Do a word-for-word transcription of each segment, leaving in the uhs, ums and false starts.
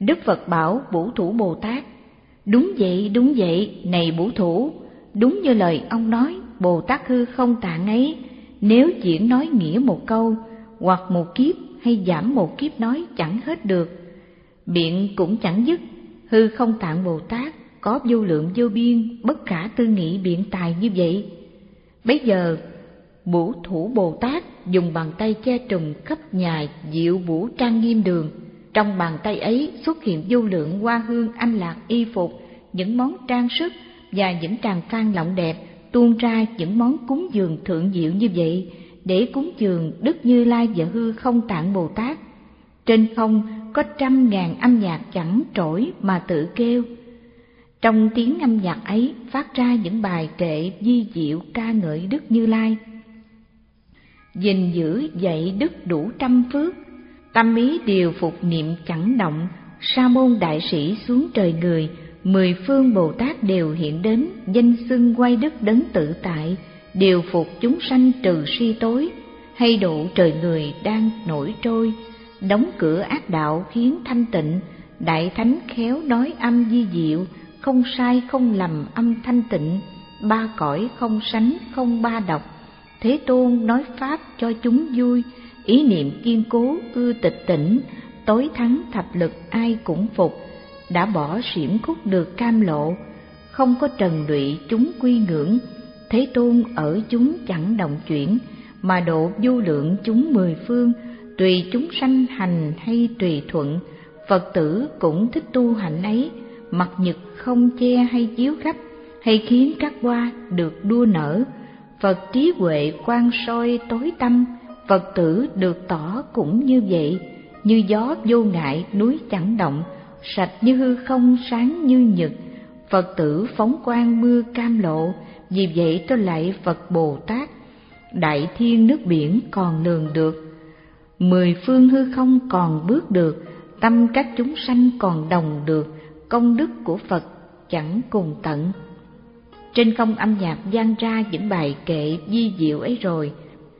Đức Phật bảo Bổn Thủ Bồ Tát: đúng vậy, đúng vậy, này Bổn Thủ, đúng như lời ông nói. Bồ Tát hư không tạng ấy, nếu diễn nói nghĩa một câu, hoặc một kiếp hay giảm một kiếp nói chẳng hết được, biện cũng chẳng dứt. Hư không tạng Bồ Tát có vô lượng vô biên, bất khả tư nghị biện tài như vậy. Bấy giờ Bổn Thủ Bồ Tát dùng bàn tay che trùm khắp nhà diệu vũ trang nghiêm đường. Trong bàn tay ấy xuất hiện vô lượng hoa hương anh lạc y phục, những món trang sức và những tràng phan lộng đẹp, tuôn ra những món cúng dường thượng diệu như vậy, để cúng dường Đức Như Lai và hư không tạng Bồ Tát. Trên không có trăm ngàn âm nhạc chẳng trỗi mà tự kêu. Trong tiếng âm nhạc ấy phát ra những bài kệ vi diệu ca ngợi Đức Như Lai. Gìn giữ dạy đức đủ trăm phước, tâm ý điều phục niệm chẳng động. Sa môn đại sĩ xuống trời người, mười phương Bồ Tát đều hiện đến, danh xưng quay đức đấng tự tại, điều phục chúng sanh trừ si tối, hay độ trời người đang nổi trôi, đóng cửa ác đạo khiến thanh tịnh. Đại thánh khéo nói âm vi diệu, không sai không lầm âm thanh tịnh, ba cõi không sánh không ba độc. Thế Tôn nói pháp cho chúng vui, ý niệm kiên cố ưa tịch tỉnh, tối thắng thập lực ai cũng phục. Đã bỏ xiểm khúc được cam lộ, không có trần lụy chúng quy ngưỡng. Thế Tôn ở chúng chẳng động chuyển, mà độ vô lượng chúng mười phương, tùy chúng sanh hành hay tùy thuận. Phật tử cũng thích tu hạnh ấy, mặt nhật không che hay chiếu khắp, hay khiến các hoa được đua nở. Phật trí huệ quang soi tối tâm, Phật tử được tỏ cũng như vậy. Như gió vô ngại núi chẳng động, sạch như hư không sáng như nhật. Phật tử phóng quang mưa cam lộ, vì vậy tôi lạy Phật Bồ Tát. Đại thiên nước biển còn lường được, mười phương hư không còn bước được, tâm các chúng sanh còn đồng được, công đức của Phật chẳng cùng tận. Trên không âm nhạc vang ra những bài kệ vi diệu ấy rồi,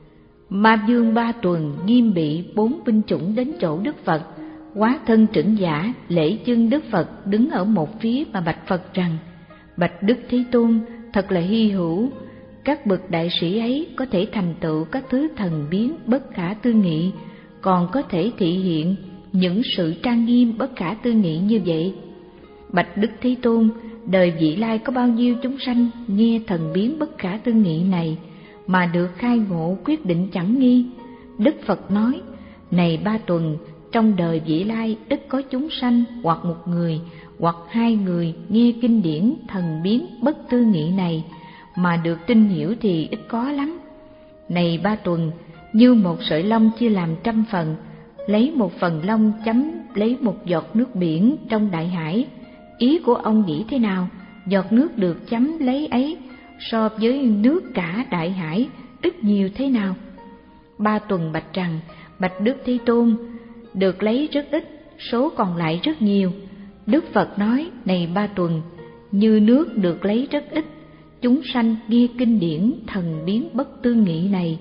Ma Vương Ba Tuần nghiêm bị bốn binh chủng đến chỗ Đức Phật, hóa thân trưởng giả lễ chân Đức Phật đứng ở một phía mà bạch Phật rằng: bạch Đức Thế Tôn, thật là hy hữu, các bậc đại sĩ ấy có thể thành tựu các thứ thần biến bất khả tư nghị, còn có thể thị hiện những sự trang nghiêm bất khả tư nghị như vậy. Bạch Đức Thế Tôn, đời vị lai có bao nhiêu chúng sanh nghe thần biến bất khả tư nghị này mà được khai ngộ quyết định chẳng nghi. Đức Phật nói: này Ba Tuần, trong đời vị lai ít có chúng sanh hoặc một người hoặc hai người nghe kinh điển thần biến bất tư nghị này, mà được tin hiểu thì ít có lắm. Này Ba Tuần, như một sợi lông chia làm trăm phần, lấy một phần lông chấm lấy một giọt nước biển trong đại hải. Ý của ông nghĩ thế nào? Giọt nước được chấm lấy ấy so với nước cả đại hải ít nhiều thế nào? Ba Tuần bạch rằng: bạch Đức Thế Tôn, được lấy rất ít, số còn lại rất nhiều. Đức Phật nói: này Ba Tuần, như nước được lấy rất ít, chúng sanh nghe kinh điển thần biến bất tư nghị này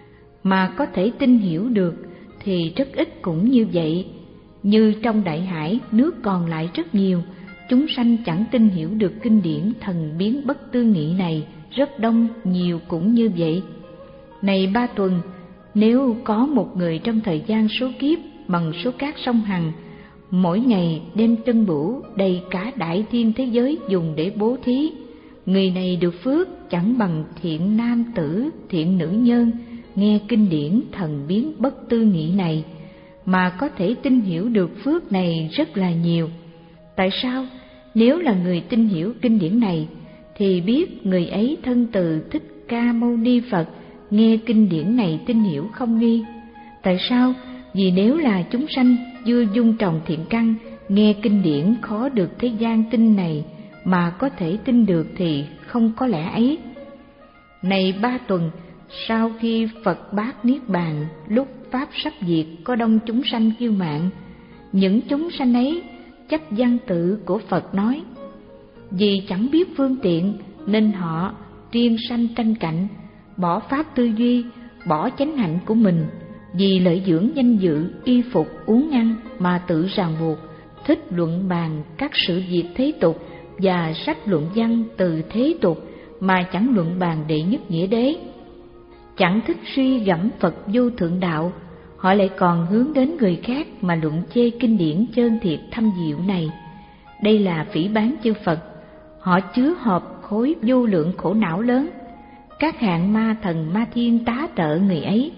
mà có thể tin hiểu được thì rất ít cũng như vậy. Như trong đại hải nước còn lại rất nhiều, chúng sanh chẳng tin hiểu được kinh điển thần biến bất tư nghị này rất đông nhiều cũng như vậy. Này Ba Tuần, nếu có một người trong thời gian số kiếp bằng số cát sông Hằng, mỗi ngày đem tân bửu đầy cả đại thiên thế giới dùng để bố thí, người này được phước chẳng bằng thiện nam tử thiện nữ nhân nghe kinh điển thần biến bất tư nghị này mà có thể tin hiểu được phước này rất là nhiều. Tại sao? Nếu là người tin hiểu kinh điển này thì biết người ấy thân từ Thích Ca Mâu Ni Phật nghe kinh điển này tin hiểu không nghi. Tại sao? Vì nếu là chúng sanh chưa dung trồng thiện căn nghe kinh điển khó được thế gian tin này mà có thể tin được thì không có lẽ ấy. Này Ba Tuần, sau khi Phật bát niết bàn, lúc pháp sắp diệt có đông chúng sanh kiêu mạn. Những chúng sanh ấy chấp văn tự của Phật nói, vì chẳng biết phương tiện nên họ riêng sanh tranh cạnh, bỏ pháp tư duy, bỏ chánh hạnh của mình, vì lợi dưỡng danh dự, y phục, uống ăn mà tự ràng buộc, thích luận bàn các sự việc thế tục và sách luận văn từ thế tục mà chẳng luận bàn đệ nhất nghĩa đế. Chẳng thích suy gẫm Phật vô thượng đạo, họ lại còn hướng đến người khác mà luận chê kinh điển trơn thiệt thâm diệu này. Đây là phỉ báng chư Phật, họ chứa họp khối vô lượng khổ não lớn. Các hạng ma thần ma thiên tá trợ người ấy.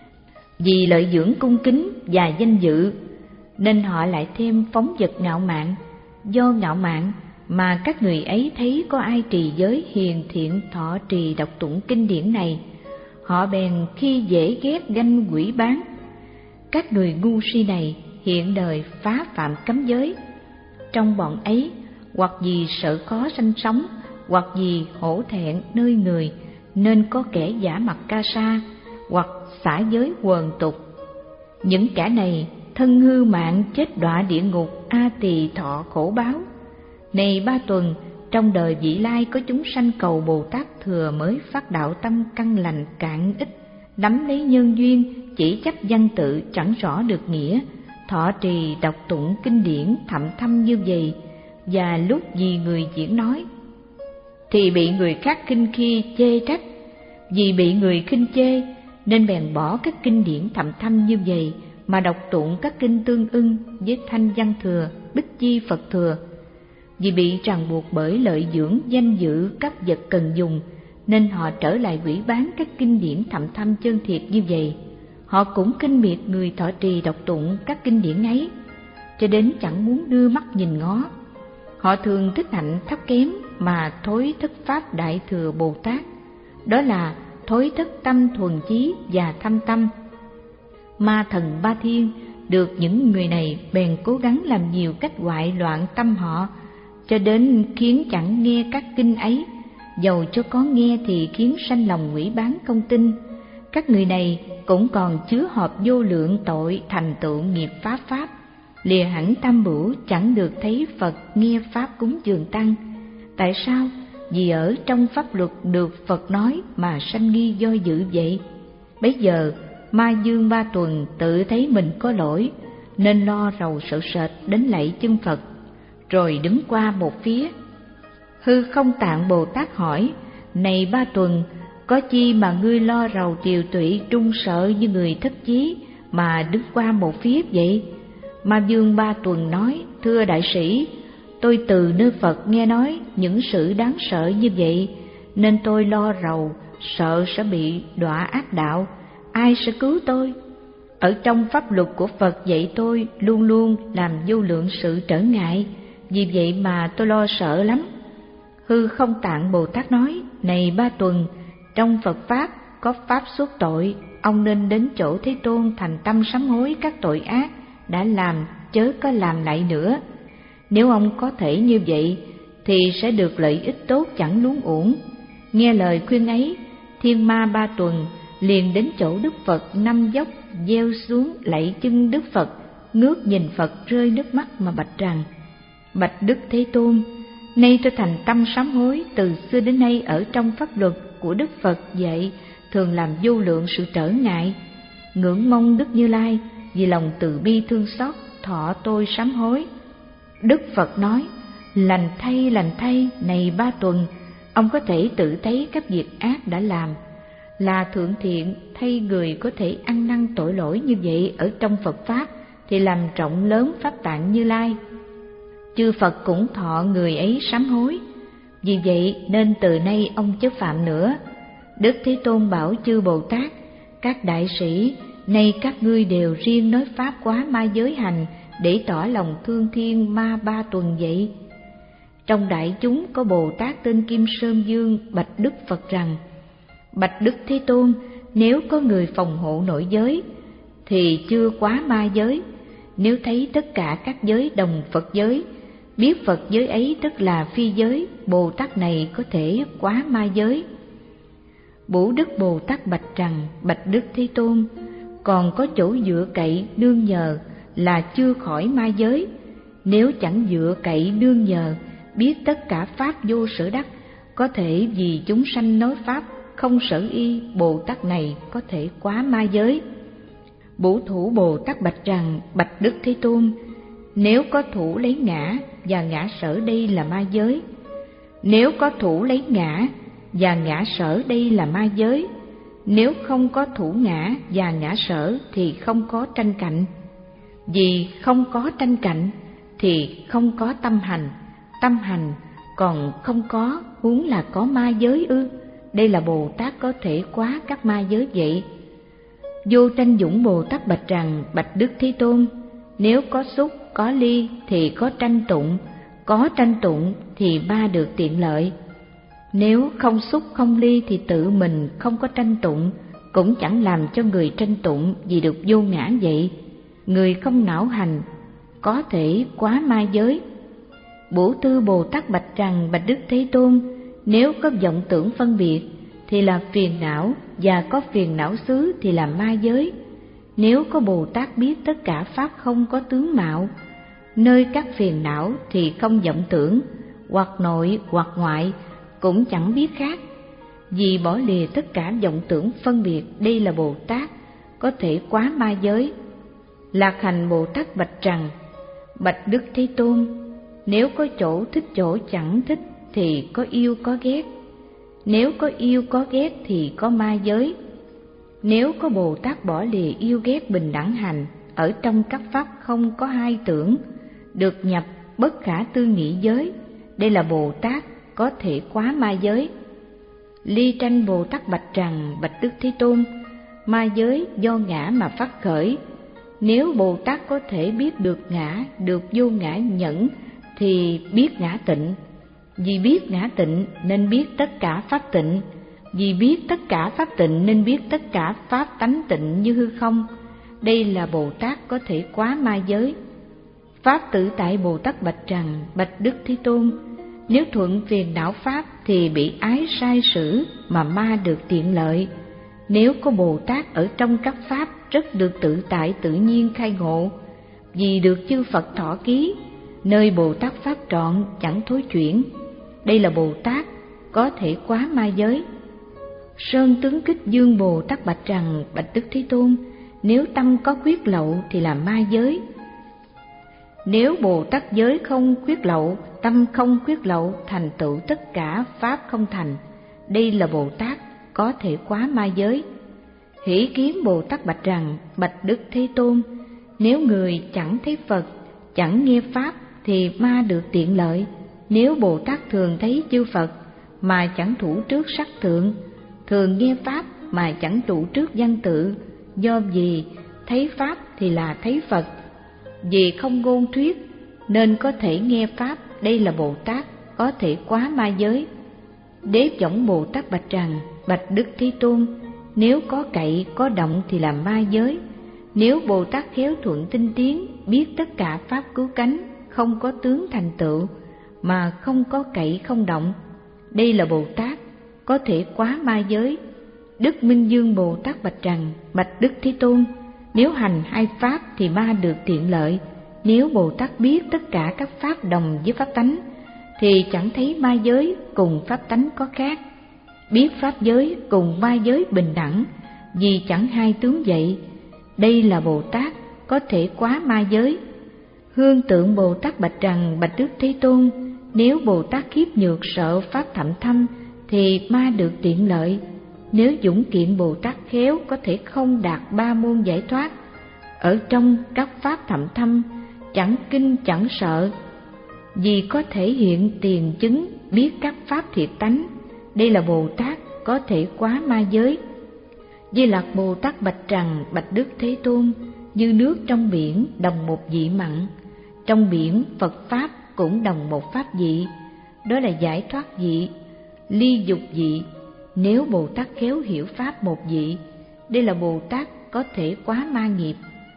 Vì lợi dưỡng cung kính và danh dự, nên họ lại thêm phóng dật ngạo mạn. Do ngạo mạn mà các người ấy thấy có ai trì giới hiền thiện thọ trì đọc tụng kinh điển này, họ bèn khi dễ ghét ganh quỷ bán. Các người ngu si này hiện đời phá phạm cấm giới. Trong bọn ấy, hoặc vì sợ khó sanh sống, hoặc vì hổ thẹn nơi người, nên có kẻ giả mặt ca sa, hoặc xả giới quần tục. Những kẻ này thân hư mạng chết đọa địa ngục A Tỳ thọ khổ báo. Này Ba Tuần, trong đời vị lai có chúng sanh cầu Bồ Tát thừa mới phát đạo tâm căn lành cạn ít, nắm lấy nhân duyên, chỉ chấp văn tự chẳng rõ được nghĩa, thọ trì đọc tụng kinh điển thậm thâm như vậy, và lúc vì người diễn nói thì bị người khác khinh khi chê trách. Vì bị người khinh chê nên bèn bỏ các kinh điển thậm thâm như vậy mà đọc tụng các kinh tương ưng với thanh văn thừa, bích chi Phật thừa. Vì bị ràng buộc bởi lợi dưỡng danh dự các vật cần dùng, nên họ trở lại quỷ bán các kinh điển thậm thâm chân thiệt như vậy. Họ cũng khinh miệt người thọ trì đọc tụng các kinh điển ấy, cho đến chẳng muốn đưa mắt nhìn ngó. Họ thường thích hạnh thấp kém mà thối thất pháp đại thừa Bồ Tát, đó là thối thất tâm thuần chí và thâm tâm. Ma thần ba thiên được những người này bèn cố gắng làm nhiều cách hoại loạn tâm họ, cho đến khiến chẳng nghe các kinh ấy, dầu cho có nghe thì khiến sanh lòng quỷ bán không tin. Các người này cũng còn chứa họp vô lượng tội thành tựu nghiệp phá pháp, lìa hẳn tam bửu chẳng được thấy Phật nghe pháp cúng dường tăng. Tại sao? Vì ở trong pháp luật được Phật nói mà sanh nghi do dự vậy. Bấy giờ Ma Dương Ba Tuần tự thấy mình có lỗi, nên lo rầu sợ sệt đến lạy chân Phật, rồi đứng qua một phía. Hư Không Tạng Bồ Tát hỏi: Này Ba Tuần, có chi mà ngươi lo rầu tiều tụy trung sợ như người thất chí mà đứng qua một phía vậy? Ma Dương Ba Tuần nói: Thưa đại sĩ, tôi từ nơi Phật nghe nói những sự đáng sợ như vậy, nên tôi lo rầu, sợ sẽ bị đọa ác đạo. Ai sẽ cứu tôi? Ở trong pháp luật của Phật dạy tôi luôn luôn làm vô lượng sự trở ngại, vì vậy mà tôi lo sợ lắm. Hư Không Tạng Bồ Tát nói: Này Ba Tuần, trong Phật Pháp có pháp xuất tội, ông nên đến chỗ Thế Tôn thành tâm sám hối các tội ác đã làm, chớ có làm lại nữa. Nếu ông có thể như vậy thì sẽ được lợi ích tốt chẳng luống uổng. Nghe lời khuyên ấy, Thiên Ma Ba Tuần liền đến chỗ Đức Phật năm dốc, gieo xuống lạy chân Đức Phật, ngước nhìn Phật rơi nước mắt mà bạch rằng: Bạch Đức Thế Tôn, nay tôi thành tâm sám hối, từ xưa đến nay ở trong pháp luật của Đức Phật dạy thường làm vô lượng sự trở ngại. Ngưỡng mong Đức Như Lai vì lòng từ bi thương xót thọ tôi sám hối. Đức Phật nói: Lành thay, lành thay, này Ba Tuần, ông có thể tự thấy các việc ác đã làm. Là thượng thiện, thay người có thể ăn năn tội lỗi như vậy ở trong Phật Pháp thì làm trọng lớn Pháp Tạng Như Lai. Chư Phật cũng thọ người ấy sám hối. Vì vậy nên từ nay ông chớ phạm nữa. Đức Thế Tôn bảo chư Bồ Tát: Các đại sĩ, nay các ngươi đều riêng nói Pháp quá ma giới hành để tỏ lòng thương Thiên Ma Ba Tuần vậy. Trong đại chúng có Bồ Tát tên Kim Sơn Dương bạch Đức Phật rằng: Bạch Đức Thế Tôn, nếu có người phòng hộ nội giới thì chưa quá ma giới. Nếu thấy tất cả các giới đồng Phật giới, biết Phật giới ấy tức là phi giới, Bồ Tát này có thể quá ma giới. Bổn Đức Bồ Tát bạch rằng: Bạch Đức Thế Tôn, còn có chỗ dựa cậy nương nhờ là chưa khỏi ma giới. Nếu chẳng dựa cậy nương nhờ, biết tất cả pháp vô sở đắc, có thể vì chúng sanh nói pháp không sở y, Bồ Tát này có thể quá ma giới. Bổn Thủ Bồ Tát bạch rằng: Bạch Đức Thế Tôn, Nếu có thủ lấy ngã và ngã sở đây là ma giới. Nếu có thủ lấy ngã và ngã sở đây là ma giới. Nếu không có thủ ngã và ngã sở thì không có tranh cạnh. Vì không có tranh cạnh thì không có tâm hành. Tâm hành còn không có, huống là có ma giới ư? Đây là Bồ Tát có thể quá các ma giới vậy. Vô Tranh Dũng Bồ Tát bạch rằng: bạch Đức Thế Tôn, nếu có xúc, có ly thì có tranh tụng, có tranh tụng thì ma được tiện lợi. Nếu không xúc không ly thì tự mình không có tranh tụng, cũng chẳng làm cho người tranh tụng vì được vô ngã vậy. Người không não hành có thể quá ma giới. Bổ Tư Bồ Tát bạch rằng: bạch Đức Thế Tôn, nếu có vọng tưởng phân biệt thì là phiền não, và có phiền não xứ thì là ma giới. Nếu có Bồ Tát biết tất cả pháp không có tướng mạo, nơi các phiền não thì không vọng tưởng, hoặc nội hoặc ngoại cũng chẳng biết khác. Vì bỏ lìa tất cả vọng tưởng phân biệt, đây là Bồ Tát có thể quá ma giới. Lạc Hành Bồ Tát bạch rằng: bạch Đức Thế Tôn, nếu có chỗ thích chỗ chẳng thích thì có yêu có ghét. Nếu có yêu có ghét thì có ma giới. Nếu có Bồ Tát bỏ lìa yêu ghét bình đẳng hành, ở trong các pháp không có hai tưởng, được nhập bất khả tư nghị giới, đây là Bồ Tát có thể quá ma giới. Ly Tranh Bồ Tát bạch rằng: bạch Đức Thế Tôn, ma giới do ngã mà phát khởi. Nếu Bồ Tát có thể biết được ngã, được vô ngã nhẫn thì biết ngã tịnh. Vì biết ngã tịnh nên biết tất cả pháp tịnh. Vì biết tất cả pháp tịnh nên biết tất cả pháp tánh tịnh như hư không. Đây là Bồ Tát có thể quá ma giới. Pháp Tự Tại Bồ Tát bạch rằng: bạch Đức Thế Tôn, nếu thuận phiền não pháp thì bị ái sai sử mà ma được tiện lợi. Nếu có Bồ Tát ở trong các pháp rất được tự tại tự nhiên khai ngộ, vì được chư Phật thọ ký, nơi Bồ Tát pháp trọn chẳng thối chuyển, đây là Bồ Tát có thể quá ma giới. Sơn Tướng Kích Dương Bồ Tát bạch rằng: bạch Đức Thế Tôn, nếu tâm có khuyết lậu thì là ma giới. Nếu Bồ Tát giới không khuyết lậu, tâm không khuyết lậu, thành tựu tất cả pháp không thành, đây là Bồ Tát có thể quá ma giới. Hỷ Kiến Bồ Tát bạch rằng: bạch Đức Thế Tôn, nếu người chẳng thấy Phật, chẳng nghe pháp thì ma được tiện lợi. Nếu Bồ Tát thường thấy chư Phật mà chẳng thủ trước sắc thượng, thường nghe pháp mà chẳng trụ trước văn tự, do vì thấy pháp thì là thấy Phật. Vì không ngôn thuyết nên có thể nghe pháp, đây là Bồ Tát có thể quá ma giới. Đế Võng Bồ Tát bạch rằng: bạch Đức Thế Tôn, nếu có cậy có động thì là ma giới. Nếu Bồ Tát khéo thuận tinh tiến, biết tất cả pháp cứu cánh, không có tướng thành tựu mà không có cậy không động, đây là Bồ Tát có thể quá ma giới. Đức Minh Dương Bồ Tát bạch rằng: bạch Đức Thế Tôn, nếu hành hai pháp thì ma được tiện lợi. Nếu Bồ Tát biết tất cả các pháp đồng với pháp tánh thì chẳng thấy ma giới cùng pháp tánh có khác. Biết pháp giới cùng ma giới bình đẳng, vì chẳng hai tướng vậy, đây là Bồ Tát có thể quá ma giới. Hương Tượng Bồ Tát bạch rằng: bạch Đức Thế Tôn, nếu Bồ Tát khiếp nhược sợ pháp thẳm thâm thì ma được tiện lợi. Nếu dũng kiện Bồ Tát khéo có thể không đạt ba môn giải thoát, ở trong các pháp thẳm thâm chẳng kinh chẳng sợ, vì có thể hiện tiền chứng biết các pháp thiệt tánh, đây là Bồ Tát có thể quá ma giới. Di Lặc Bồ Tát bạch rằng: bạch Đức Thế Tôn, như nước trong biển đồng một vị mặn, trong biển Phật pháp cũng đồng một pháp vị, đó là giải thoát vị, ly dục vị. Nếu Bồ Tát khéo hiểu pháp một vị, đây là Bồ Tát có thể quá ma nghiệp.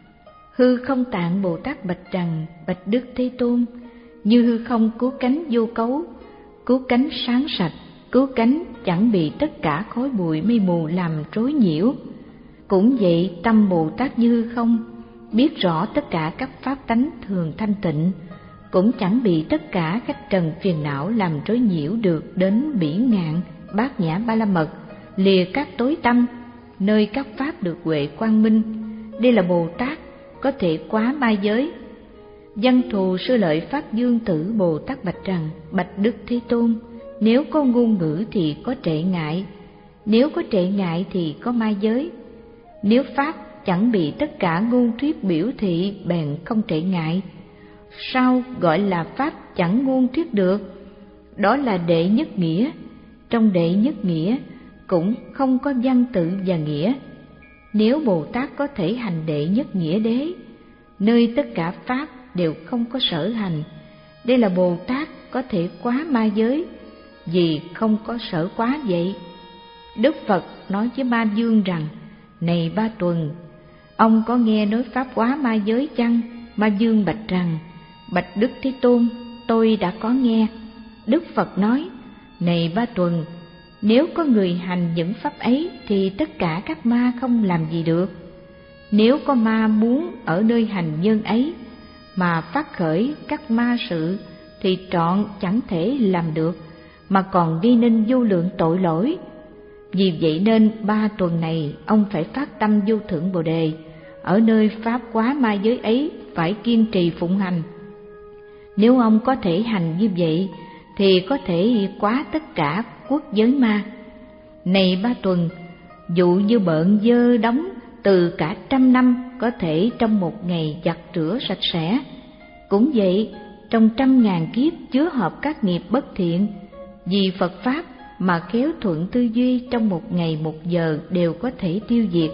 Hư Không Tạng Bồ Tát bạch rằng: bạch Đức Thế Tôn, như hư không cứu cánh vô cấu, cứu cánh sáng sạch, cứu cánh chẳng bị tất cả khói bụi mây mù làm rối nhiễu. Cũng vậy, tâm Bồ Tát như hư không, biết rõ tất cả các pháp tánh thường thanh tịnh, cũng chẳng bị tất cả khách trần phiền não làm rối nhiễu được đến bỉ ngạn, bát nhã ba la mật, lìa các tối tâm, nơi các pháp được huệ quang minh, đây là Bồ Tát có thể quá ma giới. Văn thù sư lợi Pháp Dương Tử Bồ Tát bạch rằng: Bạch Đức Thế Tôn, nếu có ngôn ngữ thì có trệ ngại, nếu có trệ ngại thì có ma giới. Nếu Pháp chẳng bị tất cả ngôn thuyết biểu thị bèn không trệ ngại. Sao gọi là Pháp chẳng ngôn thuyết được? Đó là đệ nhất nghĩa. Trong đệ nhất nghĩa cũng không có văn tự và nghĩa. Nếu Bồ Tát có thể hành đệ nhất nghĩa đế, nơi tất cả Pháp đều không có sở hành, đây là Bồ Tát có thể quá ma giới, vì không có sở quá vậy. Đức Phật nói với Ma Dương rằng: Này Ba Tuần, ông có nghe nói Pháp quá ma giới chăng? Ma Dương bạch rằng: Bạch Đức Thế Tôn, tôi đã có nghe. Đức Phật nói: Này Ba Tuần, nếu có người hành những pháp ấy thì tất cả các ma không làm gì được. Nếu có ma muốn ở nơi hành nhân ấy mà phát khởi các ma sự thì trọn chẳng thể làm được, mà còn gây nên vô lượng tội lỗi. Vì vậy nên ba tuần này ông phải phát tâm vô thượng Bồ Đề, ở nơi pháp quá ma giới ấy phải kiên trì phụng hành. Nếu ông có thể hành như vậy thì có thể quá tất cả quốc giới ma. Này Ba Tuần, dụ như bợn dơ đóng từ cả trăm năm có thể trong một ngày giặt rửa sạch sẽ. Cũng vậy, trong trăm ngàn kiếp chứa hợp các nghiệp bất thiện, vì Phật Pháp mà khéo thuận tư duy trong một ngày một giờ đều có thể tiêu diệt.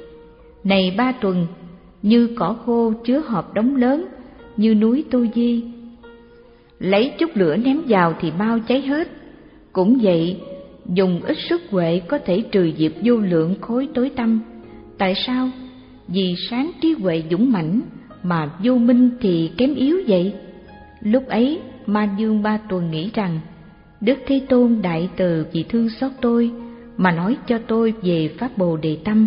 Này Ba Tuần, như cỏ khô chứa hợp đống lớn, như núi Tu Di, lấy chút lửa ném vào thì mau cháy hết. Cũng vậy, dùng ít sức huệ có thể trừ diệt vô lượng khối tối tăm. Tại sao? Vì sáng trí huệ dũng mãnh mà vô minh thì kém yếu vậy. Lúc ấy Ma Dương Ba Tuần nghĩ rằng: Đức Thế Tôn đại từ vì thương xót tôi mà nói cho tôi về pháp Bồ Đề tâm.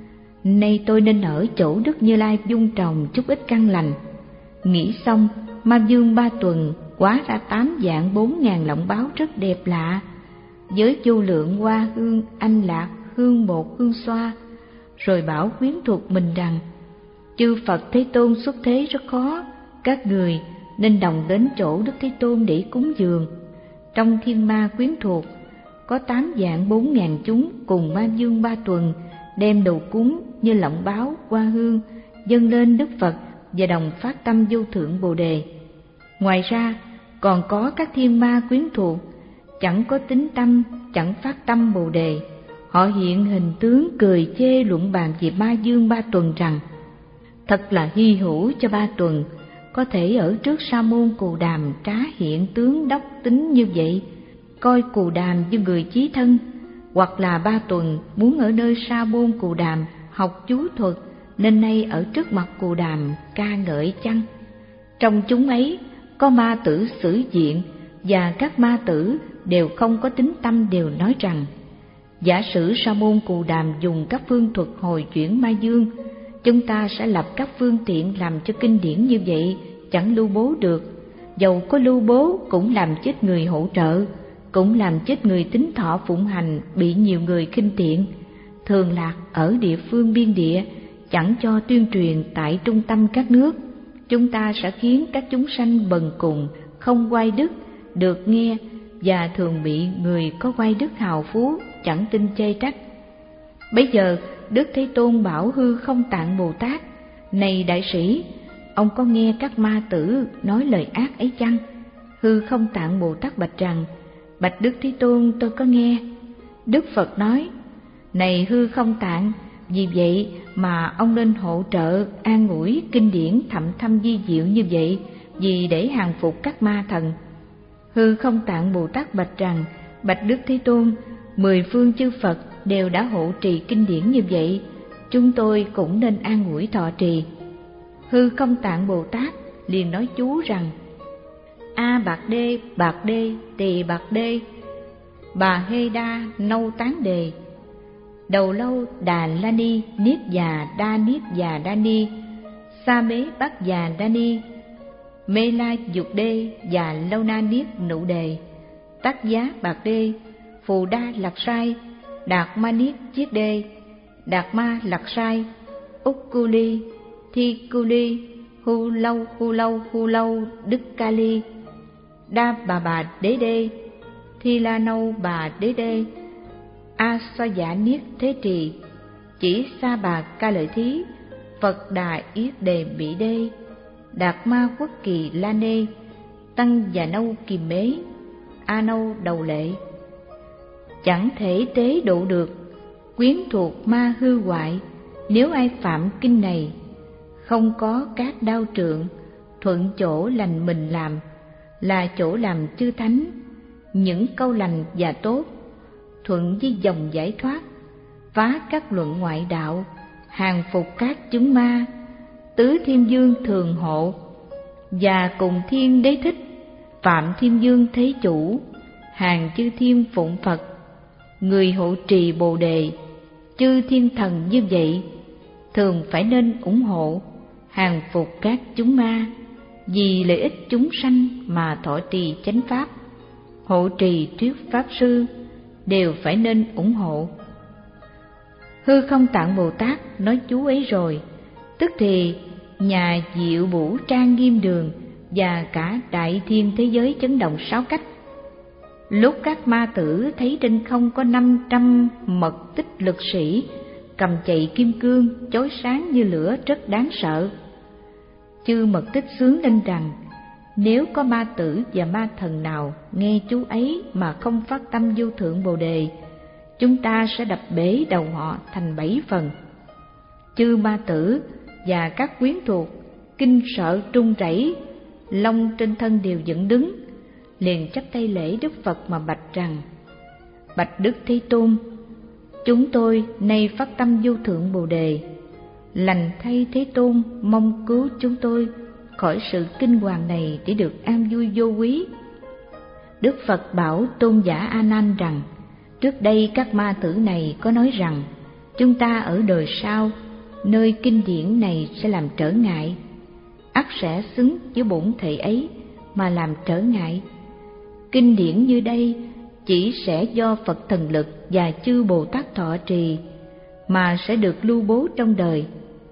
Nay tôi nên ở chỗ Đức Như Lai dung trồng chút ít căn lành. Nghĩ xong, Ma Dương Ba Tuần hóa ra tám vạn bốn ngàn lọng báo rất đẹp lạ, với vô lượng hoa hương anh lạc, hương bột, hương xoa, rồi bảo quyến thuộc mình rằng: chư Phật Thế Tôn xuất thế rất khó, các người nên đồng đến chỗ Đức Thế Tôn để cúng dường. Trong thiên ma quyến thuộc có tám vạn bốn ngàn chúng cùng Ma Dương Ba Tuần đem đồ cúng như lọng báo, hoa hương dâng lên Đức Phật và đồng phát tâm vô thượng Bồ Đề. Ngoài ra còn có các thiên ma quyến thuộc chẳng có tín tâm, chẳng phát tâm Bồ Đề. Họ hiện hình tướng cười chê luận bàn về Ma Dương Ba Tuần rằng: thật là hy hữu cho Ba Tuần có thể ở trước Sa môn Cù Đàm trá hiện tướng đốc tính như vậy, coi Cù Đàm như người chí thân. Hoặc là Ba Tuần muốn ở nơi Sa môn Cù Đàm học chú thuật, nên nay ở trước mặt Cù Đàm ca ngợi chăng? Trong chúng ấy có ma tử Sử Diện, và các ma tử đều không có tín tâm đều nói rằng: giả sử Sa môn Cù Đàm dùng các phương thuật hồi chuyển Ma Dương, chúng ta sẽ lập các phương tiện làm cho kinh điển như vậy chẳng lưu bố được. Dầu có lưu bố cũng làm chết người hỗ trợ, cũng làm chết người tín thọ phụng hành, bị nhiều người khinh tiện. Thường lạc ở địa phương biên địa, chẳng cho tuyên truyền tại trung tâm các nước, chúng ta sẽ khiến các chúng sanh bần cùng, không oai đức, được nghe, và thường bị người có oai đức hào phú chẳng tin chê trách. Bấy giờ Đức Thế Tôn bảo Hư Không Tạng Bồ Tát: này đại sĩ, ông có nghe các ma tử nói lời ác ấy chăng? Hư Không Tạng Bồ Tát bạch rằng: bạch Đức Thế Tôn, tôi có nghe. Đức Phật nói: này Hư Không Tạng, vì vậy mà ông nên hộ trợ an ủi kinh điển thậm thâm vi diệu như vậy, vì để hàng phục các ma thần. Hư Không Tạng Bồ Tát bạch rằng: bạch Đức Thế Tôn, mười phương chư Phật đều đã hộ trì kinh điển như vậy, chúng tôi cũng nên an ủi thọ trì. Hư Không Tạng Bồ Tát liền nói chú rằng: A Bạc Đê, Bạc Đê, Tỳ Bạc Đê, Bà Hê Đa, Nâu Tán Đề, Đầu Lâu Đà La Ni, Niết Già Đa Niết Già Đa Ni, Sa Bế Bát Già Đa Ni, Mê La Dục Đê và Lâu Na Niết Nụ Đề, Tát Giá Bạc Đê, Phù Đa Lạc Sai, Đạt Ma Niết Chiết Đê, Đạt Ma Lạc Sai, Úc Cu Ly, Thi Cu Ly, Hu Lâu Hu Lâu Hu Lâu Đức Kali, Đa Bà Bà Đế Đê, Thi La Nâu Bà Đế Đê, A So Giả Niết Thế Trì, Chỉ Sa Bà Ca Lợi Thí, Phật Đà Yết Đề Mỹ Đê, Đạt Ma Quốc Kỳ La Nê, Tăng Già Nâu Kìm Mế, A Nâu Đầu Lệ. Chẳng thể tế độ được, quyến thuộc ma hư hoại, nếu ai phạm kinh này. Không có các đao trượng, thuận chỗ lành mình làm, là chỗ làm chư thánh. Những câu lành và tốt, thuận với dòng giải thoát, phá các luận ngoại đạo, hàng phục các chúng ma. Tứ Thiên Dương thường hộ, và cùng Thiên Đế Thích, Phạm Thiên Dương Thế Chủ, hàng chư thiên phụng Phật. Người hộ trì Bồ Đề, chư thiên thần như vậy, thường phải nên ủng hộ, hàng phục các chúng ma, vì lợi ích chúng sanh mà thọ trì chánh pháp. Hộ trì thuyết pháp sư đều phải nên ủng hộ. Hư Không Tạng Bồ Tát nói chú ấy rồi, tức thì nhà Diệu Bủ Trang Nghiêm Đường và cả đại thiên thế giới chấn động sáu cách. Lúc các ma tử thấy trên không có năm trăm mật tích lực sĩ cầm chày kim cương chói sáng như lửa rất đáng sợ. Chư mật tích xướng lên rằng, nếu có ma tử và ma thần nào nghe chú ấy mà không phát tâm vô thượng Bồ Đề, chúng ta sẽ đập bể đầu họ thành bảy phần. Chư ma tử và các quyến thuộc kinh sợ trung rẩy, lông trên thân đều dựng đứng, liền chắp tay lễ Đức Phật mà bạch rằng: Bạch Đức Thế Tôn, chúng tôi nay phát tâm vô thượng Bồ Đề, lành thay Thế Tôn mong cứu chúng tôi khỏi sự kinh hoàng này để được an vui vô quý. Đức Phật bảo tôn giả A Nan rằng, trước đây các ma tử này có nói rằng chúng ta ở đời sau, nơi kinh điển này sẽ làm trở ngại, ắt sẽ xứng với bổn thể ấy mà làm trở ngại. Kinh điển như đây chỉ sẽ do Phật thần lực và chư Bồ Tát thọ trì mà sẽ được lưu bố trong đời,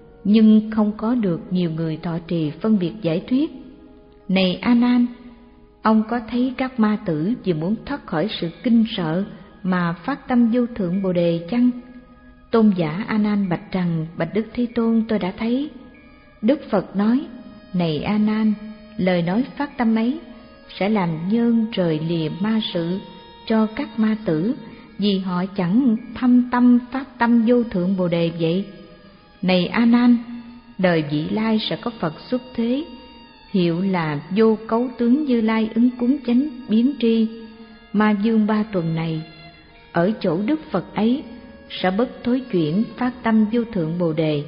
nhưng không có được nhiều người thọ trì phân biệt giải thuyết. Này A Nan, ông có thấy các ma tử vì muốn thoát khỏi sự kinh sợ mà phát tâm vô thượng Bồ Đề chăng? Tôn giả A Nan bạch rằng: Bạch Đức Thế Tôn, tôi đã thấy. Đức Phật nói: Này A Nan, lời nói phát tâm ấy sẽ làm nhơn rời lìa ma sự cho các ma tử, vì họ chẳng thâm tâm phát tâm vô thượng Bồ Đề vậy. Này A Nan, đời vị lai sẽ có Phật xuất thế, hiệu là Vô Cấu Tướng Như Lai ứng cúng chánh biến tri. Ma dương ba tuần này, ở chỗ Đức Phật ấy sẽ bất thối chuyển phát tâm vô thượng Bồ Đề.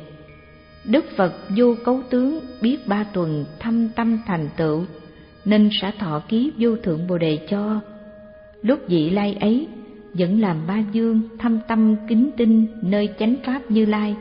Đức Phật Vô Cấu Tướng biết ba tuần thâm tâm thành tựu, nên sẽ thọ ký vô thượng Bồ Đề cho. Lúc vị lai ấy vẫn làm ba dương thâm tâm kính tinh nơi chánh pháp Như Lai.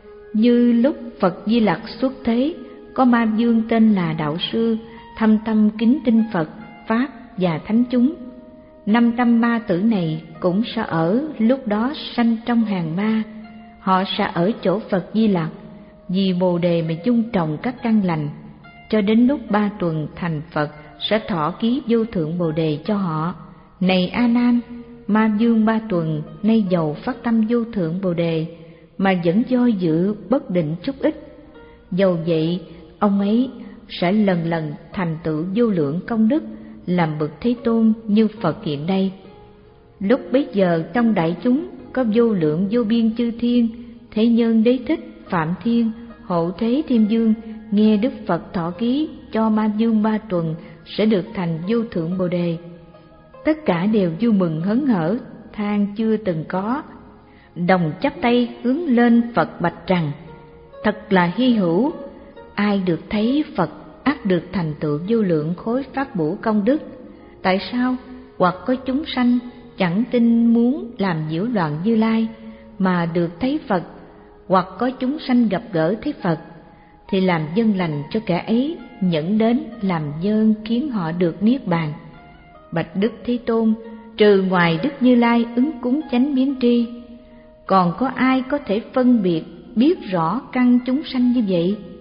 Như lúc Phật Di Lặc xuất thế, có ma dương tên là Đạo Sư thâm tâm kính tinh Phật, Pháp và Thánh chúng. Năm trăm ma tử này cũng sẽ ở lúc đó sanh trong hàng ma. Họ sẽ ở chỗ Phật Di Lặc vì Bồ Đề mà dung trồng các căn lành, cho đến lúc ba tuần thành Phật sẽ thọ ký vô thượng Bồ Đề cho họ. Này A Nan, ma dương ba tuần nay giàu phát tâm vô thượng Bồ Đề mà vẫn do dự bất định chút ít. Dầu vậy, ông ấy sẽ lần lần thành tựu vô lượng công đức, làm bậc Thế Tôn như Phật hiện đây. Lúc bấy giờ trong đại chúng có vô lượng vô biên chư thiên, Thế Nhân Đế Thích, Phạm Thiên, Hộ Thế Thiên Dương nghe Đức Phật thọ ký cho ma dương ba tuần sẽ được thành vô thượng Bồ Đề. Tất cả đều vui mừng hớn hở, than chưa từng có, đồng chắp tay hướng lên Phật bạch rằng: Thật là hy hữu, ai được thấy Phật ắt được thành tựu vô lượng khối pháp bổ công đức. Tại sao hoặc có chúng sanh chẳng tin muốn làm nhiễu loạn Như Lai mà được thấy Phật, hoặc có chúng sanh gặp gỡ thấy Phật thì làm dân lành cho kẻ ấy nhẫn đến làm nhân khiến họ được niết bàn. Bạch Đức Thế Tôn, trừ ngoài Đức Như Lai ứng cúng chánh biến tri, còn có ai có thể phân biệt biết rõ căn chúng sanh như vậy?